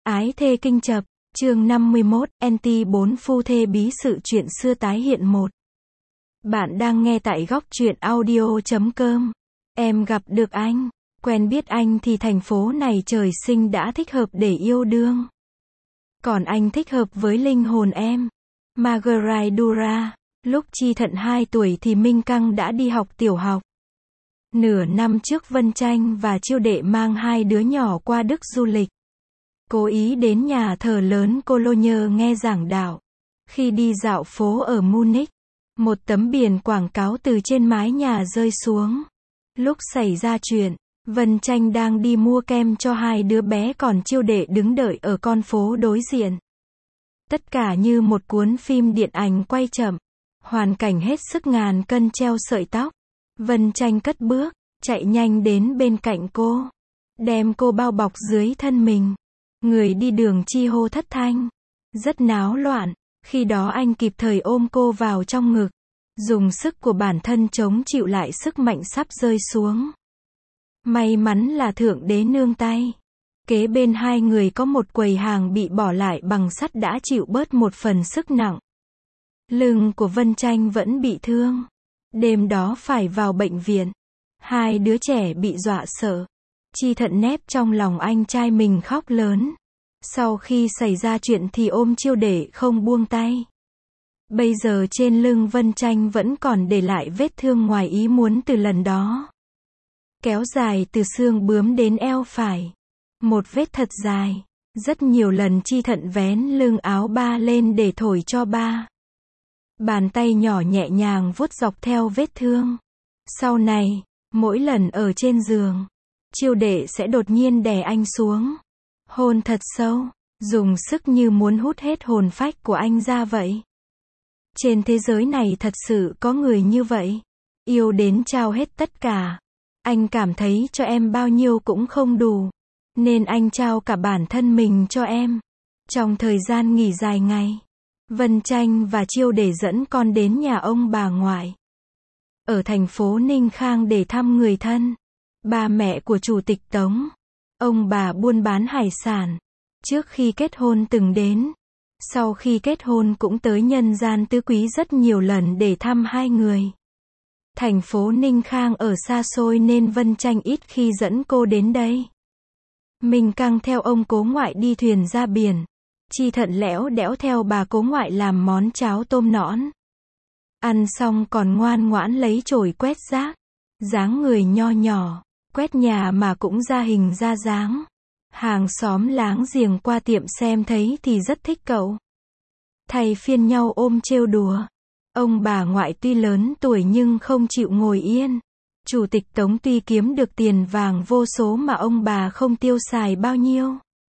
Ái thê kinh chập, chương 51, NT4 phu thê bí sự chuyện xưa tái hiện 1. Bạn đang nghe tại góc truyện audio.com. Em gặp được anh, quen biết anh thì thành phố này trời sinh đã thích hợp để yêu đương. Còn anh thích hợp với linh hồn em. Margaret Dura. Lúc Chi Thận 2 tuổi thì Minh Căng đã đi học tiểu học. Nửa năm trước Vân Tranh và Chiêu Đệ mang hai đứa nhỏ qua Đức du lịch. Cố ý đến nhà thờ lớn Cologne nghe giảng đạo. Khi đi dạo phố ở Munich, một tấm biển quảng cáo từ trên mái nhà rơi xuống. Lúc xảy ra chuyện, Vân Tranh đang đi mua kem cho hai đứa bé còn Chiêu Đệ đứng đợi ở con phố đối diện. Tất cả như một cuốn phim điện ảnh quay chậm. Hoàn cảnh hết sức ngàn cân treo sợi tóc. Vân Tranh cất bước, chạy nhanh đến bên cạnh cô. Đem cô bao bọc dưới thân mình. Người đi đường chi hô thất thanh. Rất náo loạn. Khi đó anh kịp thời ôm cô vào trong ngực. Dùng sức của bản thân chống chịu lại sức mạnh sắp rơi xuống. May mắn là Thượng Đế nương tay. Kế bên hai người có một quầy hàng bị bỏ lại bằng sắt đã chịu bớt một phần sức nặng. Lưng của Vân Tranh vẫn bị thương. Đêm đó phải vào bệnh viện. Hai đứa trẻ bị dọa sợ. Chi Thận nép trong lòng anh trai mình khóc lớn. Sau khi xảy ra chuyện thì ôm Chiêu Đệ không buông tay. Bây giờ trên lưng Vân Tranh vẫn còn để lại vết thương ngoài ý muốn từ lần đó. Kéo dài từ xương bướm đến eo phải. Một vết thật dài. Rất nhiều lần Chi Thận vén lưng áo ba lên để thổi cho ba. Bàn tay nhỏ nhẹ nhàng vuốt dọc theo vết thương. Sau này, mỗi lần ở trên giường, Chiêu Đệ sẽ đột nhiên đè anh xuống. Hôn thật sâu, dùng sức như muốn hút hết hồn phách của anh ra vậy. Trên thế giới này thật sự có người như vậy. Yêu đến trao hết tất cả. Anh cảm thấy cho em bao nhiêu cũng không đủ. Nên anh trao cả bản thân mình cho em. Trong thời gian nghỉ dài ngày, Vân Tranh và Chiêu Đệ dẫn con đến nhà ông bà ngoại. Ở thành phố Ninh Khang để thăm người thân. Ba mẹ của Chủ tịch Tống. Ông bà buôn bán hải sản. Trước khi kết hôn từng đến. Sau khi kết hôn cũng tới nhân gian tứ quý rất nhiều lần để thăm hai người. Thành phố Ninh Khang ở xa xôi nên Vân Tranh ít khi dẫn cô đến đây. Minh Căng theo ông cố ngoại đi thuyền ra biển. Chi Thận lẽo đẽo theo bà cố ngoại làm món cháo tôm nõn. Ăn xong còn ngoan ngoãn lấy chổi quét rác. Dáng người nho nhỏ, quét nhà mà cũng ra hình ra dáng. Hàng xóm láng giềng qua tiệm xem thấy thì rất thích cậu. Thay phiên nhau ôm trêu đùa. Ông bà ngoại tuy lớn tuổi nhưng không chịu ngồi yên. Chủ tịch Tống tuy kiếm được tiền vàng vô số mà ông bà không tiêu xài bao nhiêu.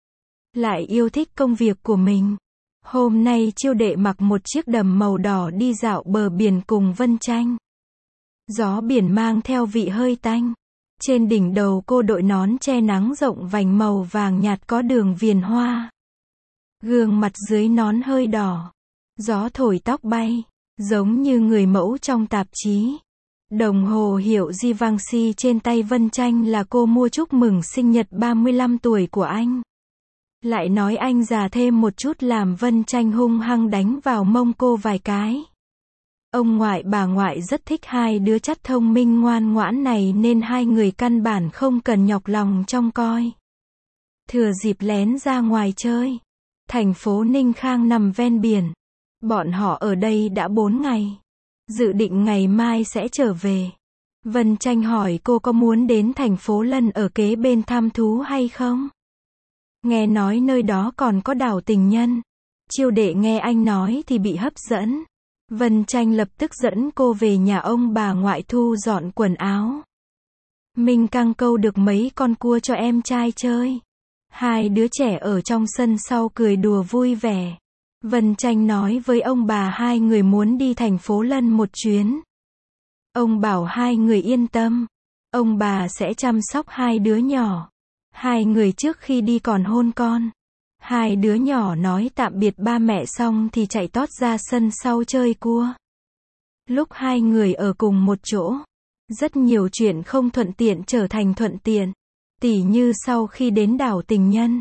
Lại yêu thích công việc của mình. Hôm nay Chiêu Đệ mặc một chiếc đầm màu đỏ đi dạo bờ biển cùng Vân Tranh. Gió biển mang theo vị hơi tanh. Trên đỉnh đầu cô đội nón che nắng rộng vành màu vàng nhạt có đường viền hoa. Gương mặt dưới nón hơi đỏ. Gió thổi tóc bay, giống như người mẫu trong tạp chí. Đồng hồ hiệu Givenchy trên tay Vân Tranh là cô mua chúc mừng sinh nhật 35 tuổi của anh. Lại nói anh già thêm một chút làm Vân Tranh hung hăng đánh vào mông cô vài cái. Ông ngoại bà ngoại rất thích hai đứa chắt thông minh ngoan ngoãn này nên hai người căn bản không cần nhọc lòng trông coi. Thừa dịp lén ra ngoài chơi. Thành phố Ninh Khang nằm ven biển. Bọn họ ở đây đã 4 ngày. Dự định ngày mai sẽ trở về. Vân Tranh hỏi cô có muốn đến thành phố Lân ở kế bên thăm thú hay không? Nghe nói nơi đó còn có đảo tình nhân. Chiêu Đệ nghe anh nói thì bị hấp dẫn. Vân Tranh lập tức dẫn cô về nhà ông bà ngoại thu dọn quần áo. Minh Căng câu được mấy con cua cho em trai chơi. Hai đứa trẻ ở trong sân sau cười đùa vui vẻ. Vân Tranh nói với ông bà hai người muốn đi thành phố Lân một chuyến. Ông bảo hai người yên tâm. Ông bà sẽ chăm sóc hai đứa nhỏ. Hai người trước khi đi còn hôn con. Hai đứa nhỏ nói tạm biệt ba mẹ xong thì chạy tót ra sân sau chơi cua. Lúc hai người ở cùng một chỗ, rất nhiều chuyện không thuận tiện trở thành thuận tiện. Tỉ như sau khi đến đảo tình nhân,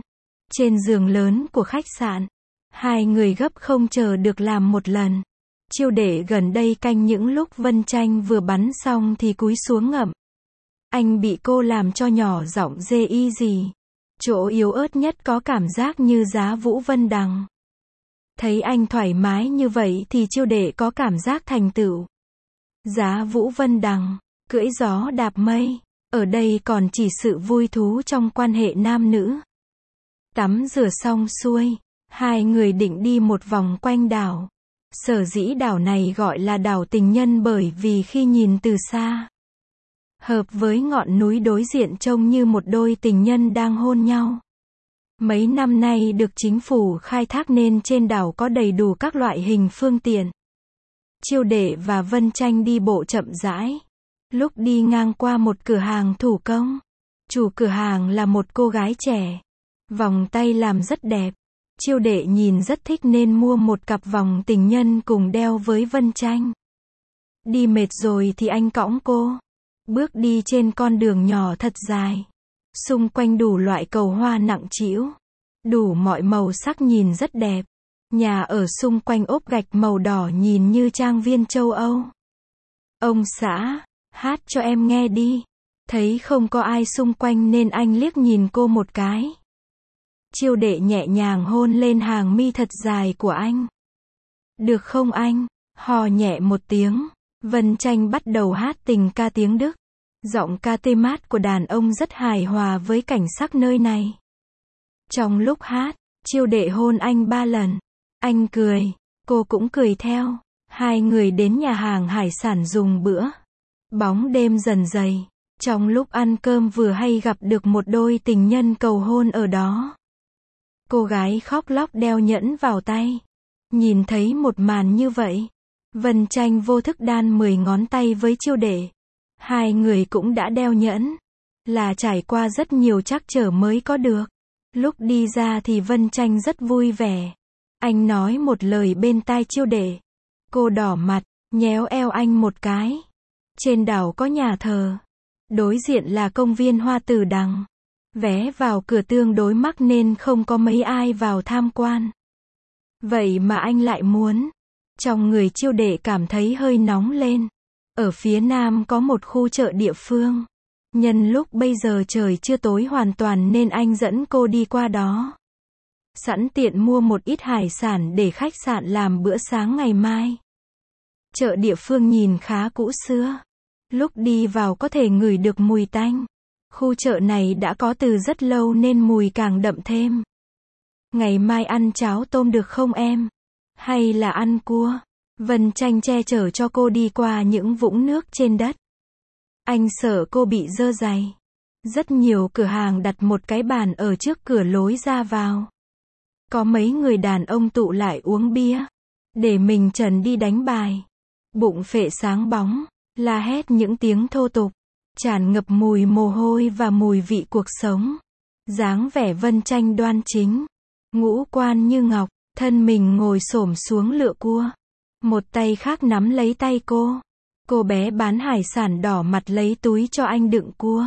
Trên giường lớn của khách sạn, hai người gấp không chờ được làm một lần. Chiêu đệ gần đây canh những lúc Vân Tranh vừa bắn xong thì cúi xuống ngậm. Anh bị cô làm cho nhỏ giọng dê y gì. Chỗ yếu ớt nhất có cảm giác như giá Vũ Vân Đằng. Thấy anh thoải mái như vậy thì chiêu đệ có cảm giác thành tựu. Giá Vũ Vân Đằng, cưỡi gió đạp mây. Ở đây còn chỉ sự vui thú trong quan hệ nam nữ. Tắm rửa xong xuôi, hai người định đi một vòng quanh đảo. Sở dĩ đảo này gọi là đảo tình nhân bởi vì khi nhìn từ xa, hợp với ngọn núi đối diện trông như một đôi tình nhân đang hôn nhau. Mấy năm nay được chính phủ khai thác nên trên đảo có đầy đủ các loại hình phương tiện. Chiêu đệ và Vân Tranh đi bộ chậm rãi. Lúc đi ngang qua một cửa hàng thủ công, chủ cửa hàng là một cô gái trẻ. Vòng tay làm rất đẹp. Chiêu đệ nhìn rất thích nên mua một cặp vòng tình nhân cùng đeo với Vân Tranh. Đi mệt rồi thì anh cõng cô. Bước đi trên con đường nhỏ thật dài. Xung quanh đủ loại cầu hoa nặng trĩu. Đủ mọi màu sắc nhìn rất đẹp. Nhà ở xung quanh ốp gạch màu đỏ nhìn như trang viên châu Âu. Ông xã, hát cho em nghe đi. Thấy không có ai xung quanh nên anh liếc nhìn cô một cái. Chiêu đệ nhẹ nhàng hôn lên hàng mi thật dài của anh. Được không anh? Hò nhẹ một tiếng. Vân Tranh bắt đầu hát tình ca tiếng Đức. Giọng ca tê mát của đàn ông rất hài hòa với cảnh sắc nơi này. Trong lúc hát, chiêu đệ hôn anh 3 lần. Anh cười, cô cũng cười theo. Hai người đến nhà hàng hải sản dùng bữa. Bóng đêm dần dày. Trong lúc ăn cơm vừa hay gặp được một đôi tình nhân cầu hôn ở đó. Cô gái khóc lóc đeo nhẫn vào tay. Nhìn thấy một màn như vậy, Vân Tranh vô thức đan 10 ngón tay với chiêu đệ. Hai người cũng đã đeo nhẫn. Là trải qua rất nhiều trắc trở mới có được. Lúc đi ra thì Vân Tranh rất vui vẻ. Anh nói một lời bên tai chiêu đệ. Cô đỏ mặt, nhéo eo anh một cái. Trên đảo có nhà thờ. Đối diện là công viên Hoa Tử Đằng. Vé vào cửa tương đối mắc nên không có mấy ai vào tham quan. Vậy mà anh lại muốn. Trong người chiêu đệ cảm thấy hơi nóng lên. Ở phía nam có một khu chợ địa phương. Nhân lúc bây giờ trời chưa tối hoàn toàn nên anh dẫn cô đi qua đó. Sẵn tiện mua một ít hải sản để khách sạn làm bữa sáng ngày mai. Chợ địa phương nhìn khá cũ xưa. Lúc đi vào có thể ngửi được mùi tanh. Khu chợ này đã có từ rất lâu nên mùi càng đậm thêm. Ngày mai ăn cháo tôm được không em? Hay là ăn cua? Vân Tranh che chở cho cô đi qua những vũng nước trên đất. Anh sợ cô bị dơ giày. Rất nhiều cửa hàng đặt một cái bàn ở trước cửa lối ra vào. Có mấy người đàn ông tụ lại uống bia. Để mình trần đi đánh bài. Bụng phệ sáng bóng. La hét những tiếng thô tục. Tràn ngập mùi mồ hôi và mùi vị cuộc sống. Dáng vẻ Vân Tranh đoan chính. Ngũ quan như ngọc. Thân mình ngồi xổm xuống lựa cua. Một tay khác nắm lấy tay cô. Cô bé bán hải sản đỏ mặt lấy túi cho anh đựng cua.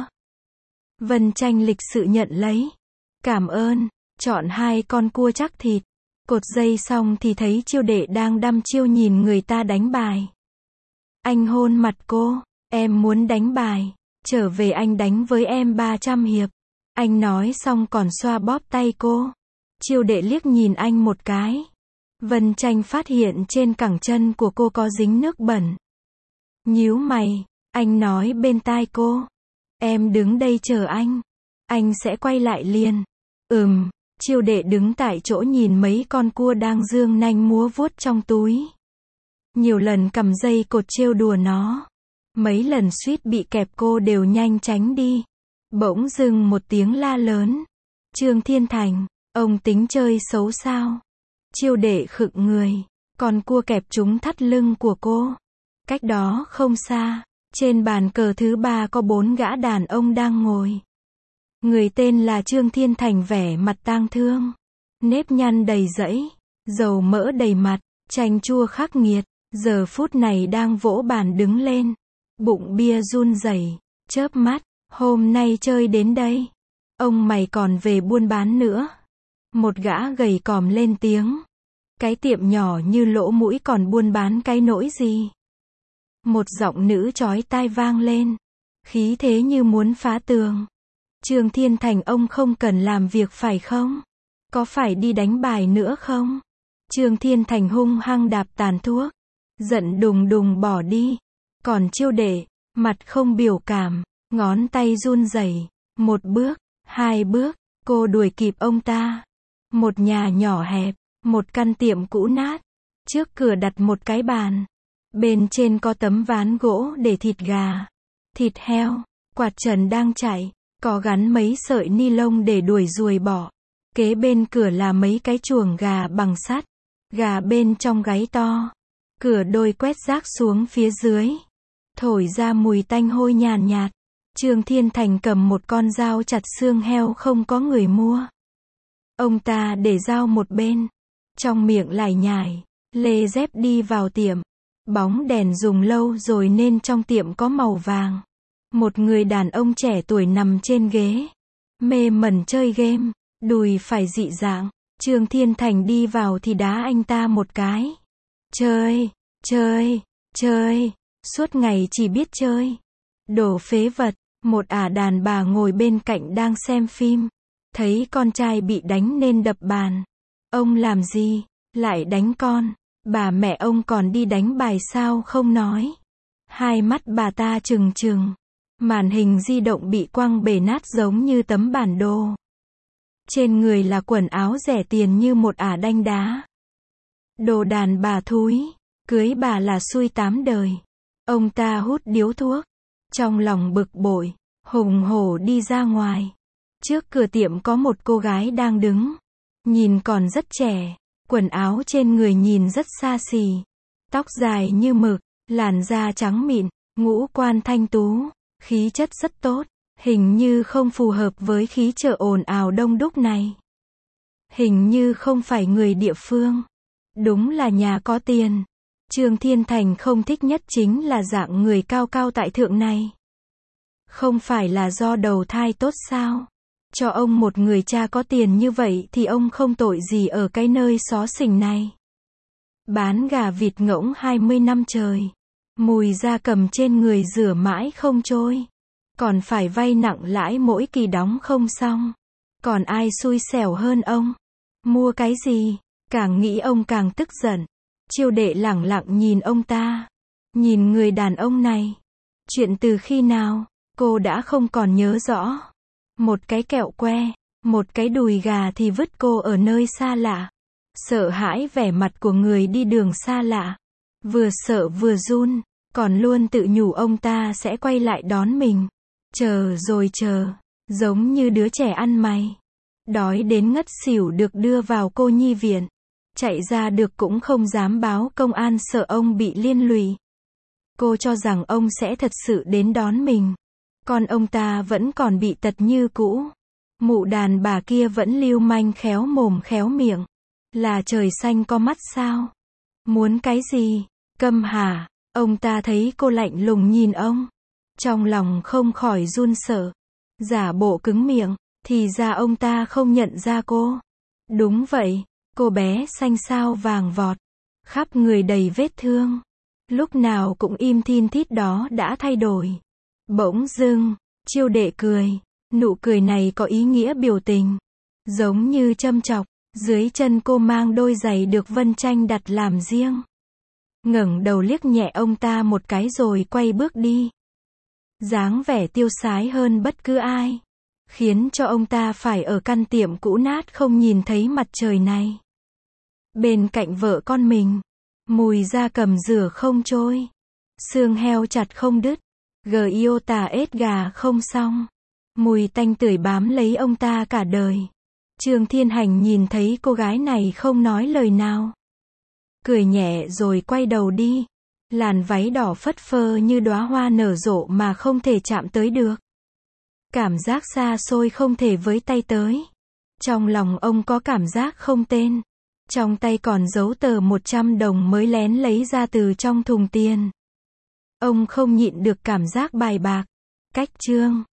Vân Tranh lịch sự nhận lấy. Cảm ơn. Chọn 2 con cua chắc thịt. Cột dây xong thì thấy chiêu đệ đang đăm chiêu nhìn người ta đánh bài. Anh hôn mặt cô. Em muốn đánh bài. Trở về anh đánh với em 300 hiệp. Anh nói xong còn xoa bóp tay cô. Chiêu đệ liếc nhìn anh một cái. Vân Tranh phát hiện trên cẳng chân của cô có dính nước bẩn. Nhíu mày, anh nói bên tai cô. Em đứng đây chờ anh. Anh sẽ quay lại liền. Chiêu đệ đứng tại chỗ nhìn mấy con cua đang dương nanh múa vuốt trong túi. Nhiều lần cầm dây cột trêu đùa nó. Mấy lần suýt bị kẹp cô đều nhanh tránh đi. Bỗng dưng một tiếng la lớn. Trương Thiên Thành, ông tính chơi xấu sao? Chiêu đệ khựng người. Con cua kẹp trúng thắt lưng của cô. Cách đó không xa, trên bàn cờ thứ 3 có 4 gã đàn ông đang ngồi. Người tên là Trương Thiên Thành vẻ mặt tang thương. Nếp nhăn đầy rẫy, dầu mỡ đầy mặt, chanh chua khắc nghiệt. Giờ phút này đang vỗ bàn đứng lên. Bụng bia run rẩy, chớp mắt. Hôm nay chơi đến đây. Ông mày còn về buôn bán nữa. Một gã gầy còm lên tiếng. Cái tiệm nhỏ như lỗ mũi còn buôn bán cái nỗi gì? Một giọng nữ chói tai vang lên. Khí thế như muốn phá tường. Trương Thiên Thành, ông không cần làm việc phải không? Có phải đi đánh bài nữa không? Trương Thiên Thành hung hăng đạp tàn thuốc. Giận đùng đùng bỏ đi. Còn Chiêu Đệ, mặt không biểu cảm, ngón tay run rẩy. Một bước, hai bước, cô đuổi kịp ông ta. Một nhà nhỏ hẹp, một căn tiệm cũ nát. Trước cửa đặt một cái bàn. Bên trên có tấm ván gỗ để thịt gà, thịt heo, quạt trần đang chạy, có gắn mấy sợi ni lông để đuổi ruồi bọ. Kế bên cửa là mấy cái chuồng gà bằng sắt, gà bên trong gáy to. Cửa đôi quét rác xuống phía dưới, thổi ra mùi tanh hôi nhàn nhạt. Trương Thiên Thành cầm một con dao chặt xương heo không có người mua. Ông ta để dao một bên, trong miệng lải nhải, lê dép đi vào tiệm. Bóng đèn dùng lâu rồi nên trong tiệm có màu vàng. Một người đàn ông trẻ tuổi nằm trên ghế, mê mẩn chơi game, đùi phải dị dạng. Trương Thiên Thành đi vào thì đá anh ta một cái. Chơi, chơi, chơi, suốt ngày chỉ biết chơi. Đồ phế vật. Một đàn bà ngồi bên cạnh đang xem phim, thấy con trai bị đánh nên đập bàn. Ông làm gì? Lại đánh con. Bà mẹ ông còn đi đánh bài sao không nói. Hai mắt bà ta trừng trừng. Màn hình di động bị quăng bể nát giống như tấm bản đồ. Trên người là quần áo rẻ tiền như một đanh đá. Đồ đàn bà thúi, cưới bà là xui 8 đời. Ông ta hút điếu thuốc, trong lòng bực bội, hùng hổ đi ra ngoài. Trước cửa tiệm có một cô gái đang đứng, nhìn còn rất trẻ. Quần áo trên người nhìn rất xa xỉ. Tóc dài như mực, làn da trắng mịn, ngũ quan thanh tú, khí chất rất tốt. Hình như không phù hợp với khí chợ ồn ào đông đúc này. Hình như không phải người địa phương. Đúng là nhà có tiền. Trương Thiên Thành không thích nhất chính là dạng người cao cao tại thượng này. Không phải là do đầu thai tốt sao? Cho ông một người cha có tiền như vậy thì ông không tội gì ở cái nơi xó xỉnh này. Bán gà vịt ngỗng 20 năm trời. Mùi gia cầm trên người rửa mãi không trôi. Còn phải vay nặng lãi mỗi kỳ đóng không xong. Còn ai xui xẻo hơn ông? Mua cái gì? Càng nghĩ ông càng tức giận. Chiêu Đệ lẳng lặng nhìn ông ta. Nhìn người đàn ông này. Chuyện từ khi nào, cô đã không còn nhớ rõ. Một cái kẹo que, một cái đùi gà thì vứt cô ở nơi xa lạ. Sợ hãi vẻ mặt của người đi đường xa lạ. Vừa sợ vừa run, còn luôn tự nhủ ông ta sẽ quay lại đón mình. Chờ rồi chờ, giống như đứa trẻ ăn mày. Đói đến ngất xỉu được đưa vào cô nhi viện. Chạy ra được cũng không dám báo công an sợ ông bị liên lụy. Cô cho rằng ông sẽ thật sự đến đón mình. Còn ông ta vẫn còn bị tật như cũ. Mụ đàn bà kia vẫn lưu manh khéo mồm khéo miệng. Là trời xanh có mắt sao? Muốn cái gì? Câm hả? Ông ta thấy cô lạnh lùng nhìn ông. Trong lòng không khỏi run sợ. Giả bộ cứng miệng, thì ra ông ta không nhận ra cô. Đúng vậy, cô bé xanh xao vàng vọt. Khắp người đầy vết thương. Lúc nào cũng im thin thít đó đã thay đổi. Bỗng dưng, Chiêu Đệ cười. Nụ cười này có ý nghĩa biểu tình. Giống như châm chọc. Dưới chân cô mang đôi giày được Vân Tranh đặt làm riêng. Ngẩng đầu liếc nhẹ ông ta một cái rồi quay bước đi. Dáng vẻ tiêu sái hơn bất cứ ai. Khiến cho ông ta phải ở căn tiệm cũ nát không nhìn thấy mặt trời này. Bên cạnh vợ con mình. Mùi da cầm rửa không trôi. Xương heo chặt không đứt. Giota ết gà không xong. Mùi tanh tưởi bám lấy ông ta cả đời. Trương Thiên Hành nhìn thấy cô gái này không nói lời nào. Cười nhẹ rồi quay đầu đi. Làn váy đỏ phất phơ như đóa hoa nở rộ mà không thể chạm tới được. Cảm giác xa xôi không thể với tay tới. Trong lòng ông có cảm giác không tên. Trong tay còn giấu tờ 100 đồng mới lén lấy ra từ trong thùng tiền. Ông không nhịn được cảm giác bài bạc. Cách chương